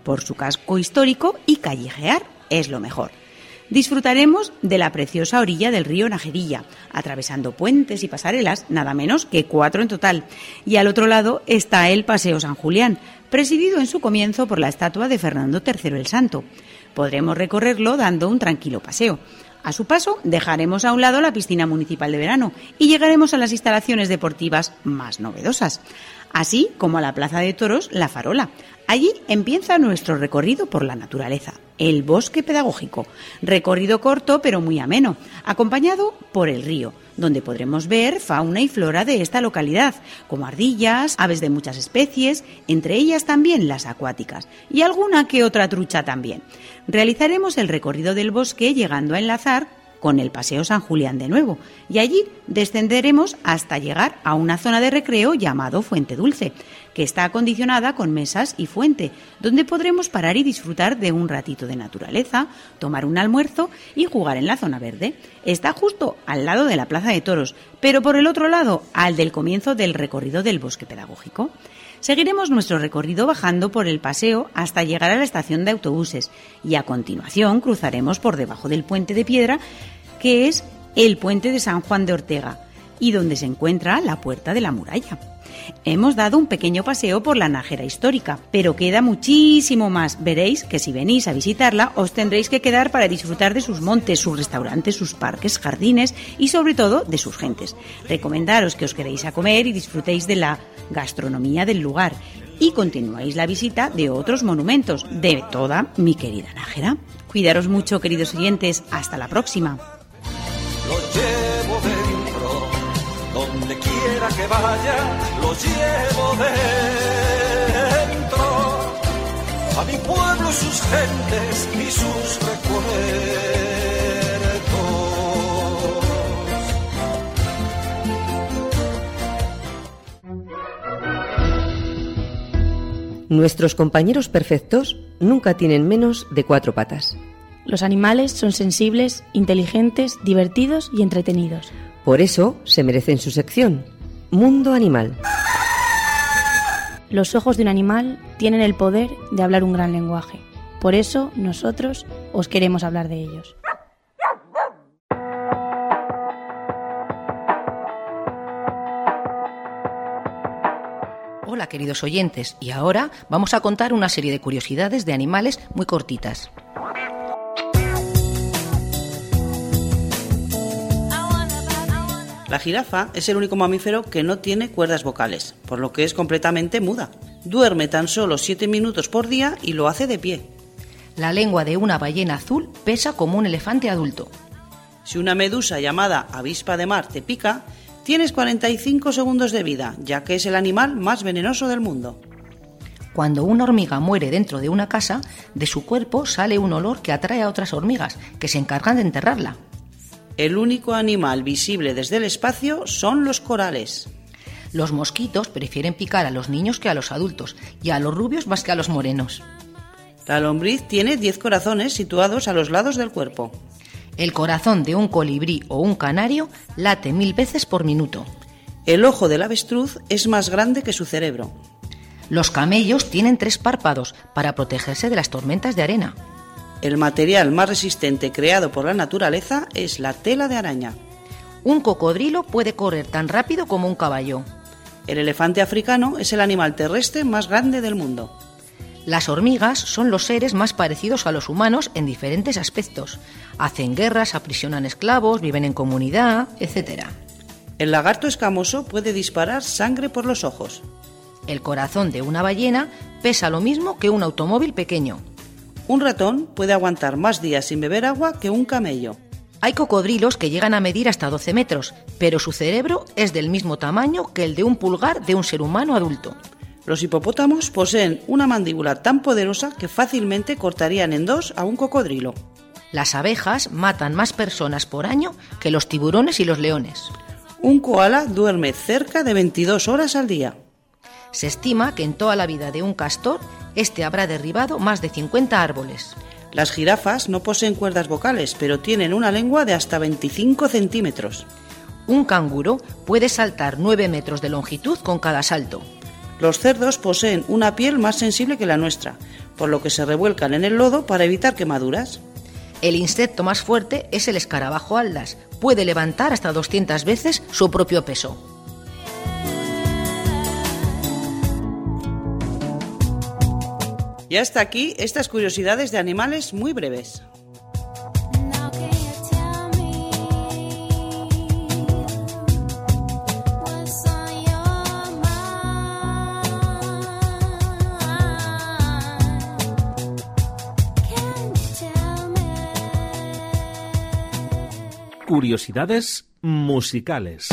por su casco histórico y callejear es lo mejor. Disfrutaremos de la preciosa orilla del río Najerilla, atravesando puentes y pasarelas, nada menos que 4 en total. Y al otro lado está el Paseo San Julián, presidido en su comienzo por la estatua de Fernando III el Santo. Podremos recorrerlo dando un tranquilo paseo. A su paso, dejaremos a un lado la piscina municipal de verano y llegaremos a las instalaciones deportivas más novedosas, así como a la Plaza de Toros La Farola. Allí empieza nuestro recorrido por la naturaleza, el bosque pedagógico, recorrido corto pero muy ameno, acompañado por el río, donde podremos ver fauna y flora de esta localidad, como ardillas, aves de muchas especies, entre ellas también las acuáticas, y alguna que otra trucha también. Realizaremos el recorrido del bosque llegando a enlazar con el Paseo San Julián de nuevo, y allí descenderemos hasta llegar a una zona de recreo llamado Fuente Dulce, que está acondicionada con mesas y fuente, donde podremos parar y disfrutar de un ratito de naturaleza, tomar un almuerzo y jugar en la zona verde. Está justo al lado de la Plaza de Toros, pero por el otro lado, al del comienzo del recorrido del bosque pedagógico. Seguiremos nuestro recorrido bajando por el paseo hasta llegar a la estación de autobuses y a continuación cruzaremos por debajo del puente de piedra, que es el puente de San Juan de Ortega y donde se encuentra la Puerta de la Muralla. Hemos dado un pequeño paseo por la Nájera histórica, pero queda muchísimo más. Veréis que si venís a visitarla os tendréis que quedar para disfrutar de sus montes, sus restaurantes, sus parques, jardines y sobre todo de sus gentes. Recomendaros que os quedéis a comer y disfrutéis de la gastronomía del lugar y continuáis la visita de otros monumentos de toda mi querida Nájera. Cuidaros mucho, queridos oyentes. Hasta la próxima. Lo llevo dentro, donde quiera que vaya, lo llevo dentro. A mi pueblo, sus gentes y sus recuerdos. Nuestros compañeros perfectos nunca tienen menos de 4 patas. Los animales son sensibles, inteligentes, divertidos y entretenidos. Por eso se merecen su sección, Mundo Animal. Los ojos de un animal tienen el poder de hablar un gran lenguaje. Por eso nosotros os queremos hablar de ellos. Hola, queridos oyentes, y ahora vamos a contar una serie de curiosidades de animales muy cortitas. La jirafa es el único mamífero que no tiene cuerdas vocales, por lo que es completamente muda. Duerme tan solo 7 minutos por día y lo hace de pie. La lengua de una ballena azul pesa como un elefante adulto. Si una medusa llamada avispa de mar te pica, tienes 45 segundos de vida, ya que es el animal más venenoso del mundo. Cuando una hormiga muere dentro de una casa, de su cuerpo sale un olor que atrae a otras hormigas, que se encargan de enterrarla. El único animal visible desde el espacio son los corales. Los mosquitos prefieren picar a los niños que a los adultos, y a los rubios más que a los morenos. La lombriz tiene 10 corazones situados a los lados del cuerpo. El corazón de un colibrí o un canario late 1000 veces por minuto. El ojo del avestruz es más grande que su cerebro. Los camellos tienen 3 párpados para protegerse de las tormentas de arena. El material más resistente creado por la naturaleza es la tela de araña. Un cocodrilo puede correr tan rápido como un caballo. El elefante africano es el animal terrestre más grande del mundo. Las hormigas son los seres más parecidos a los humanos en diferentes aspectos. Hacen guerras, aprisionan esclavos, viven en comunidad, etc. El lagarto escamoso puede disparar sangre por los ojos. El corazón de una ballena pesa lo mismo que un automóvil pequeño. Un ratón puede aguantar más días sin beber agua que un camello. Hay cocodrilos que llegan a medir hasta 12 metros, pero su cerebro es del mismo tamaño que el de un pulgar de un ser humano adulto. Los hipopótamos poseen una mandíbula tan poderosa que fácilmente cortarían en 2 a un cocodrilo. Las abejas matan más personas por año que los tiburones y los leones. Un koala duerme cerca de 22 horas al día. Se estima que en toda la vida de un castor, este habrá derribado más de 50 árboles. Las jirafas no poseen cuerdas vocales, pero tienen una lengua de hasta 25 centímetros. Un canguro puede saltar 9 metros de longitud con cada salto. Los cerdos poseen una piel más sensible que la nuestra, por lo que se revuelcan en el lodo para evitar quemaduras. El insecto más fuerte es el escarabajo aldas. Puede levantar hasta 200 veces su propio peso. Y hasta aquí estas curiosidades de animales muy breves. Curiosidades musicales.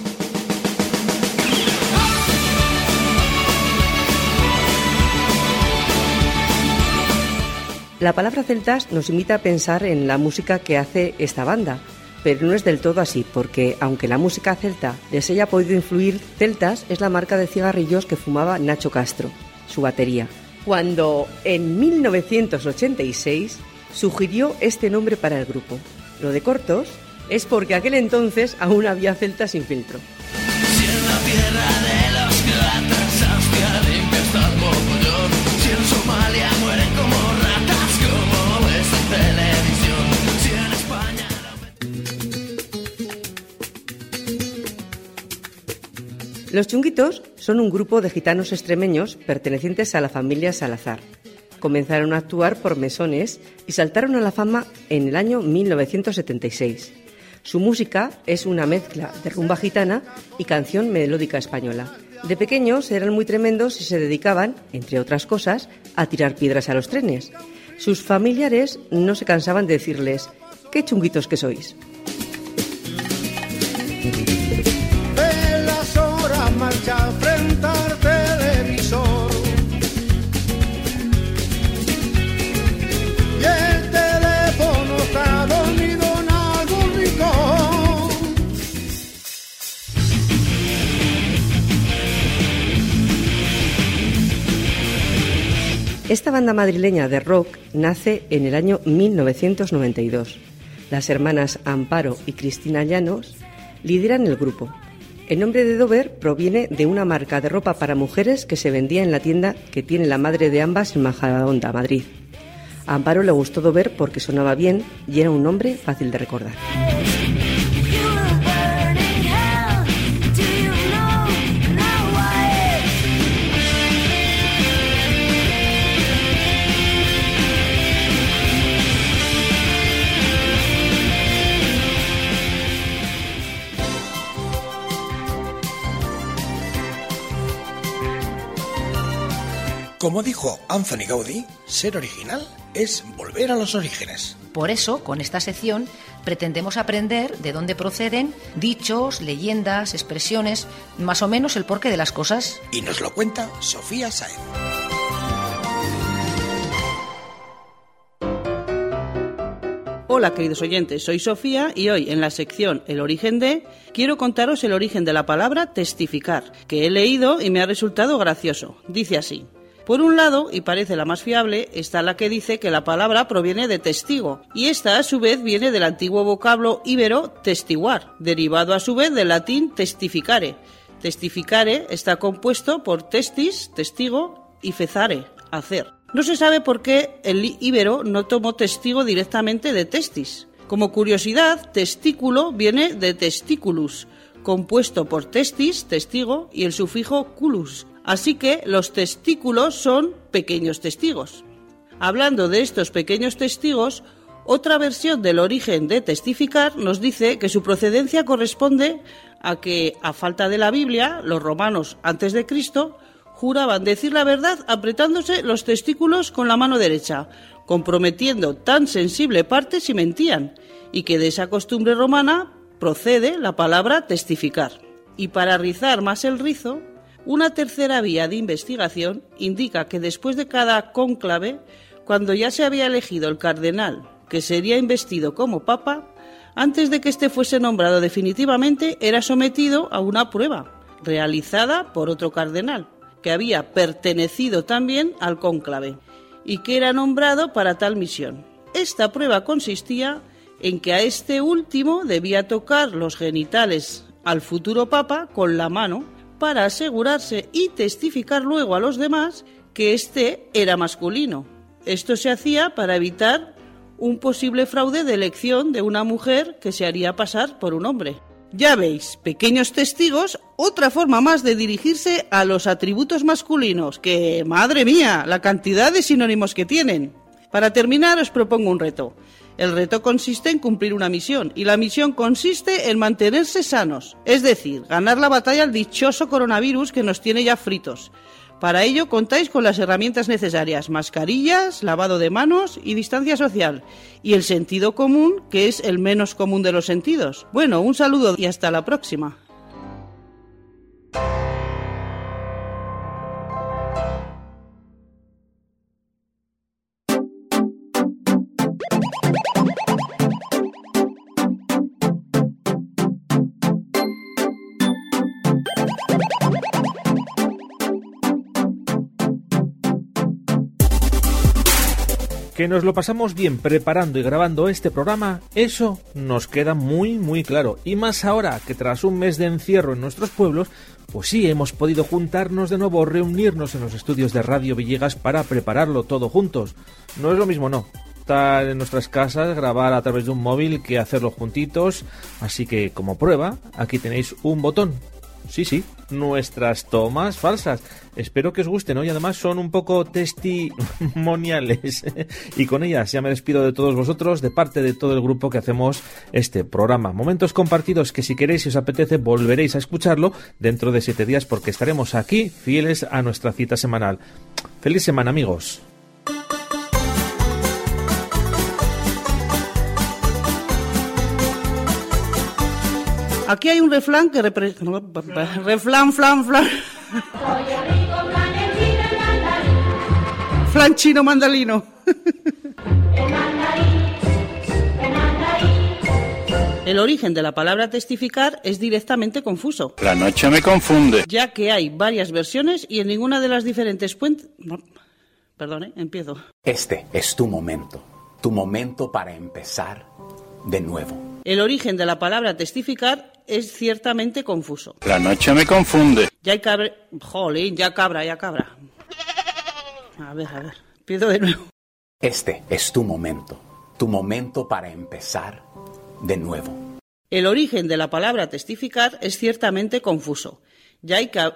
La palabra celtas nos invita a pensar en la música que hace esta banda, pero no es del todo así, porque aunque la música celta les haya podido influir, Celtas es la marca de cigarrillos que fumaba Nacho Castro, su batería, cuando en 1986 sugirió este nombre para el grupo. Lo de cortos es porque aquel entonces aún había celtas sin filtro. Si en la tierra de los croatas Austria limpia está el mogollón, si en Somalia mueren como ratas, como ves en televisión, si en España... Los Chunguitos son un grupo de gitanos extremeños pertenecientes a la familia Salazar. Comenzaron a actuar por mesones y saltaron a la fama en el año 1976. Su música es una mezcla de rumba gitana y canción melódica española. De pequeños eran muy tremendos y se dedicaban, entre otras cosas, a tirar piedras a los trenes. Sus familiares no se cansaban de decirles: ¡qué chunguitos que sois! De las horas marcha frente al televisor y el teléfono está dormido en algún rincón. Esta banda madrileña de rock nace en el año 1992. Las hermanas Amparo y Cristina Llanos lideran el grupo. El nombre de Dover proviene de una marca de ropa para mujeres que se vendía en la tienda que tiene la madre de ambas en Majadahonda, Madrid. A Amparo le gustó Dover porque sonaba bien y era un nombre fácil de recordar. Como dijo Anthony Gaudí, ser original es volver a los orígenes. Por eso, con esta sección, pretendemos aprender de dónde proceden dichos, leyendas, expresiones, más o menos el porqué de las cosas. Y nos lo cuenta Sofía Sáenz. Hola queridos oyentes, soy Sofía y hoy en la sección El origen de quiero contaros el origen de la palabra testificar, que he leído y me ha resultado gracioso. Dice así: por un lado, y parece la más fiable, está la que dice que la palabra proviene de testigo, y esta a su vez viene del antiguo vocablo íbero testiguar, derivado a su vez del latín testificare. Testificare está compuesto por testis, testigo, y fecare, hacer. No se sabe por qué el íbero no tomó testigo directamente de testis. Como curiosidad, testículo viene de testiculus, compuesto por testis, testigo, y el sufijo culus. Así que los testículos son pequeños testigos. Hablando de estos pequeños testigos, otra versión del origen de testificar nos dice que su procedencia corresponde a que, a falta de la Biblia, los romanos antes de Cristo juraban decir la verdad apretándose los testículos con la mano derecha, comprometiendo tan sensible parte si mentían, y que de esa costumbre romana procede la palabra testificar. Y para rizar más el rizo, una tercera vía de investigación indica que después de cada cónclave, cuando ya se había elegido el cardenal que sería investido como papa, antes de que éste fuese nombrado definitivamente, era sometido a una prueba, realizada por otro cardenal, que había pertenecido también al cónclave, y que era nombrado para tal misión. Esta prueba consistía en que a este último debía tocar los genitales al futuro papa con la mano, para asegurarse y testificar luego a los demás que éste era masculino. Esto se hacía para evitar un posible fraude de elección de una mujer que se haría pasar por un hombre. Ya veis, pequeños testigos, otra forma más de dirigirse a los atributos masculinos, que, madre mía, la cantidad de sinónimos que tienen. Para terminar, os propongo un reto. El reto consiste en cumplir una misión, y la misión consiste en mantenerse sanos, es decir, ganar la batalla al dichoso coronavirus que nos tiene ya fritos. Para ello contáis con las herramientas necesarias: mascarillas, lavado de manos y distancia social. Y el sentido común, que es el menos común de los sentidos. Bueno, un saludo y hasta la próxima. Que nos lo pasamos bien preparando y grabando este programa, eso nos queda muy claro. Y más ahora que tras un mes de encierro en nuestros pueblos, pues sí, hemos podido juntarnos de nuevo, reunirnos en los estudios de Radio Villegas para prepararlo todo juntos. No es lo mismo, no, estar en nuestras casas, grabar a través de un móvil, que hacerlo juntitos. Así que, como prueba, aquí tenéis un botón. Sí, nuestras tomas falsas. Espero que os gusten, ¿no? Y además son un poco testimoniales. Y con ellas ya me despido de todos vosotros, de parte de todo el grupo que hacemos este programa. Momentos compartidos que, si queréis y os apetece, volveréis a escucharlo dentro de 7 días, porque estaremos aquí fieles a nuestra cita semanal. ¡Feliz semana, amigos! Aquí hay un refrán que flan chino mandalino. El origen de la palabra testificar es directamente confuso. La noche me confunde. Ya que hay varias versiones y en ninguna de las diferentes fuentes... empiezo. Este es tu momento para empezar de nuevo. El origen de la palabra testificar es ciertamente confuso. La noche me confunde. Ya cabra. A ver, empiezo de nuevo. Este es tu momento para empezar de nuevo. El origen de la palabra testificar es ciertamente confuso. Ya hay que...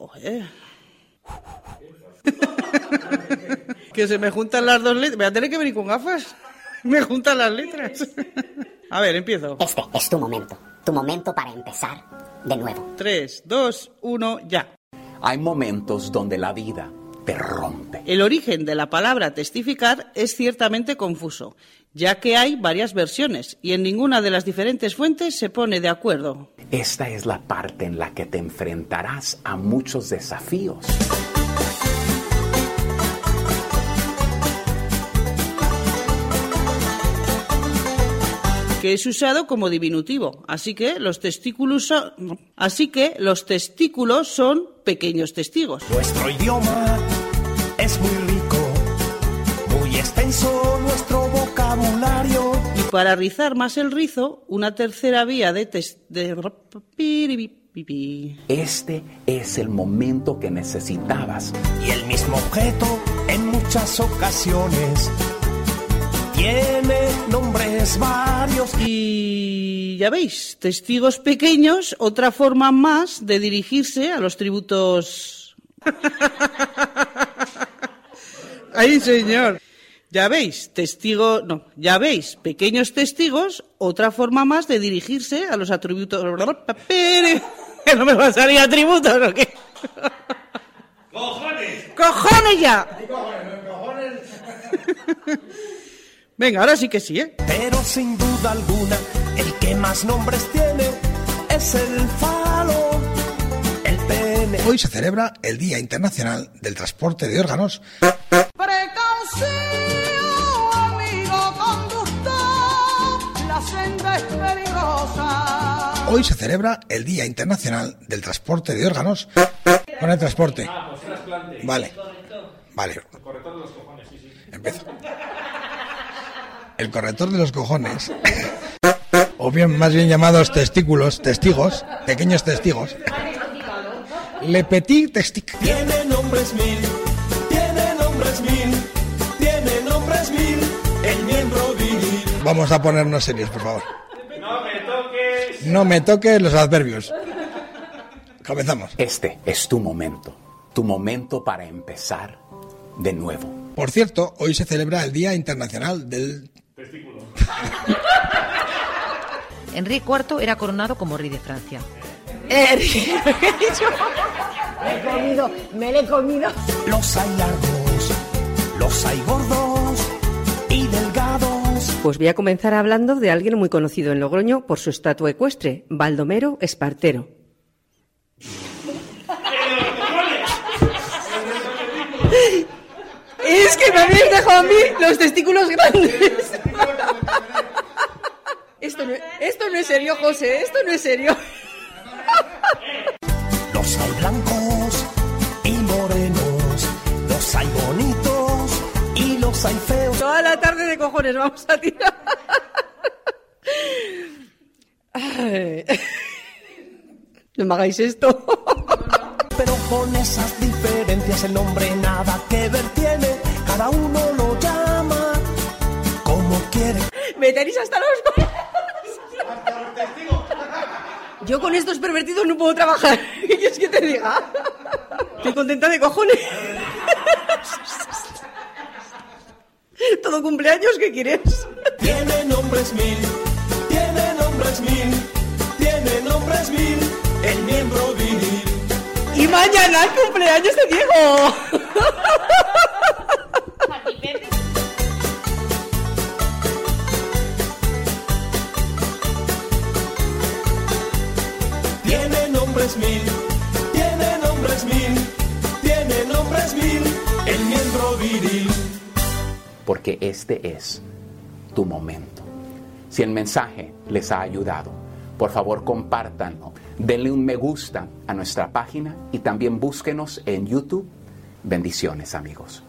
Que se me juntan las dos letras. ¿Voy a tener que venir con gafas? Me juntan las letras. A ver, empiezo. Este es tu momento para empezar de nuevo. 3, 2, 1, ya. Hay momentos donde la vida te rompe. El origen de la palabra testificar es ciertamente confuso, ya que hay varias versiones y en ninguna de las diferentes fuentes se pone de acuerdo. Esta es la parte en la que te enfrentarás a muchos desafíos. Que es usado como diminutivo, así que los testículos son pequeños testigos. Nuestro idioma es muy rico, muy extenso nuestro vocabulario. Y para rizar más el rizo, una tercera vía Este es el momento que necesitabas. Y el mismo objeto en muchas ocasiones tiene nombres varios. Y ya veis, testigos pequeños, otra forma más de dirigirse a los tributos. ¡Ay, señor! Ya veis, pequeños testigos, otra forma más de dirigirse a los atributos. ¿No me va a salir atributos o qué? ¡Cojones ya! ¡Cojones! Venga, ahora sí que sí, ¿eh? Pero sin duda alguna, el que más nombres tiene es el falo, el pene. Hoy se celebra el Día Internacional del Transporte de Órganos. Precaución, amigo conductor, la senda es peligrosa. Hoy se celebra el Día Internacional del Transporte de Órganos. Con el transporte. Pues trasplante. Vale. Corrector de los cojones, sí. Empiezo. El corrector de los cojones, o bien más bien llamados testigos, pequeños testigos. Le petit testic. Tiene nombres mil, tiene Vamos a ponernos serios, por favor. No me toques. No me toques los adverbios. Comenzamos. Este es tu momento para empezar de nuevo. Por cierto, hoy se celebra el Día Internacional del Testículo. Enrique IV era coronado como rey de Francia. Me lo he comido. Los hay largos, los hay gordos y delgados. Pues voy a comenzar hablando de alguien muy conocido en Logroño por su estatua ecuestre, Baldomero Espartero. Es que me habéis dejado a mí los testículos grandes. Esto no es serio, José, esto no es serio. Los hay blancos y morenos, los hay bonitos y los hay feos. Toda la tarde de cojones vamos a tirar. Ay. No me hagáis esto. Pero con esas diferencias el nombre nada que ver tiene. Cada uno lo llama como quiere. Me tenéis hasta los cojones. Yo con estos pervertidos no puedo trabajar. ¿Qué quieres que te diga? Estoy contenta de cojones. Todo cumpleaños, ¿qué quieres? Tiene nombres mil, tiene nombres mil, tiene nombres mil, el miembro viril. Y mañana el cumpleaños de Diego. Tiene nombres mil, tiene nombres mil, tiene nombres mil, el miembro viril. Porque este es tu momento. Si el mensaje les ha ayudado, por favor compártanlo, denle un me gusta a nuestra página y también búsquenos en YouTube. Bendiciones, amigos.